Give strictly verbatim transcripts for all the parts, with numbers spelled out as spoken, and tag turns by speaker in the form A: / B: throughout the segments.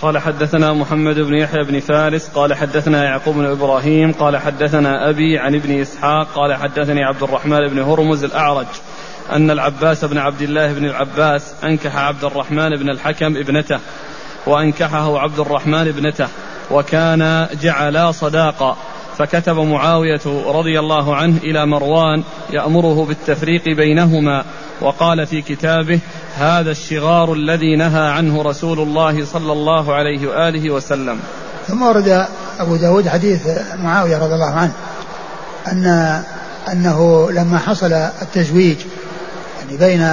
A: قال حدثنا محمد بن يحيى بن فارس قال حدثنا يعقوب بن إبراهيم قال حدثنا أبي عن ابن إسحاق قال حدثني عبد الرحمن بن هرمز الأعرج أن العباس بن عبد الله بن العباس أنكح عبد الرحمن بن الحكم ابنته وأنكحه عبد الرحمن ابنته وكان جعلا صداقا، فكتب معاوية رضي الله عنه إلى مروان يأمره بالتفريق بينهما، وقال في كتابه: هذا الشغار الذي نهى عنه رسول الله صلى الله عليه وآله وسلم.
B: ثم ورد أبو داود حديث معاوية رضي الله عنه أن أنه لما حصل التزويج يعني بين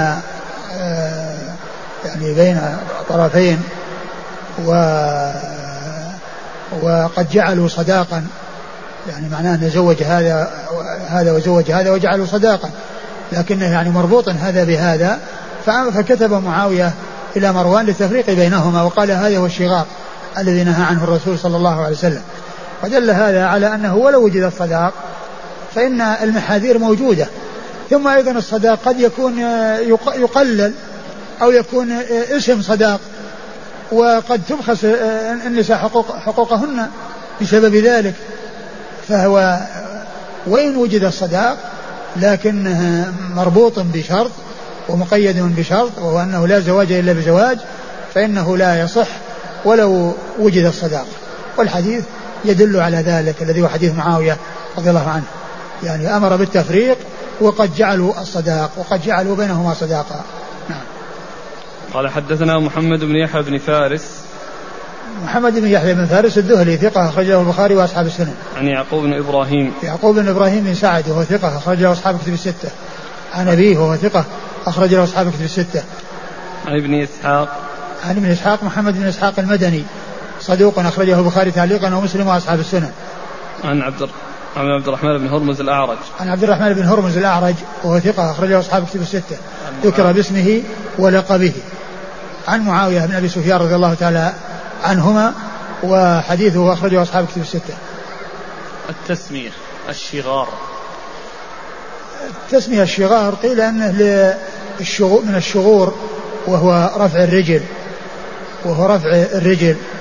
B: يعني بين طرفين و وقد جعلوا صداقا، يعني معناه أن زوج هذا هذا وزوج هذا وجعلوا صداقا، لكنه يعني مربوط هذا بهذا، فكتب معاوية إلى مروان للتفريق بينهما، وقال: هذا هو الشغار الذي نهى عنه الرسول صلى الله عليه وسلم. ودل هذا على أنه ولو وجد الصداق فإن المحاذير موجودة. ثم أيضا الصداق قد يكون يقلل أو يكون اسم صداق، وقد تبخس النساء حقوق حقوقهن بسبب ذلك. فهو وإن وجد الصداق لكنه مربوط بشرط ومقيد بشرط، وهو أنه لا زواج إلا بزواج، فإنه لا يصح ولو وجد الصداق. والحديث يدل على ذلك الذي هو حديث معاوية رضي الله عنه، يعني أمر بالتفريق وقد جعلوا الصداق وقد جعلوا بينهما صداقا. نعم.
A: قال حدثنا محمد بن يحيى بن فارس.
B: محمد بن يحيى بن فارس الدهلي ثقة أخرجه البخاري وأصحاب السنن.
A: عن يعقوب بن إبراهيم.
B: يعقوب بن إبراهيم بن سعد وهو ثقة أخرجه أصحاب الكتب الستة. عن أبيه وهو ثقة أخرجه أصحاب الكتب الستة.
A: عن ابن إسحاق.
B: عن ابن إسحاق محمد بن إسحاق المدني صدوق أخرجه البخاري تعليقا ومسلم وأصحاب السنن.
A: عن عبد عن عبد الرحمن بن هرمز الأعرج.
B: عن عبد الرحمن بن هرمز الأعرج وهو ثقة أخرجه أصحاب الكتب الستة، ذكر باسمه ولقبه. عن معاوية بن أبي سفيان رضي الله تعالى عنهما، وحديثه أخرجه أصحاب الكتب الستة.
A: التسمية الشغار.
B: التسمية الشغار قيل أنه من الشغور، وهو رفع الرجل وهو رفع الرجل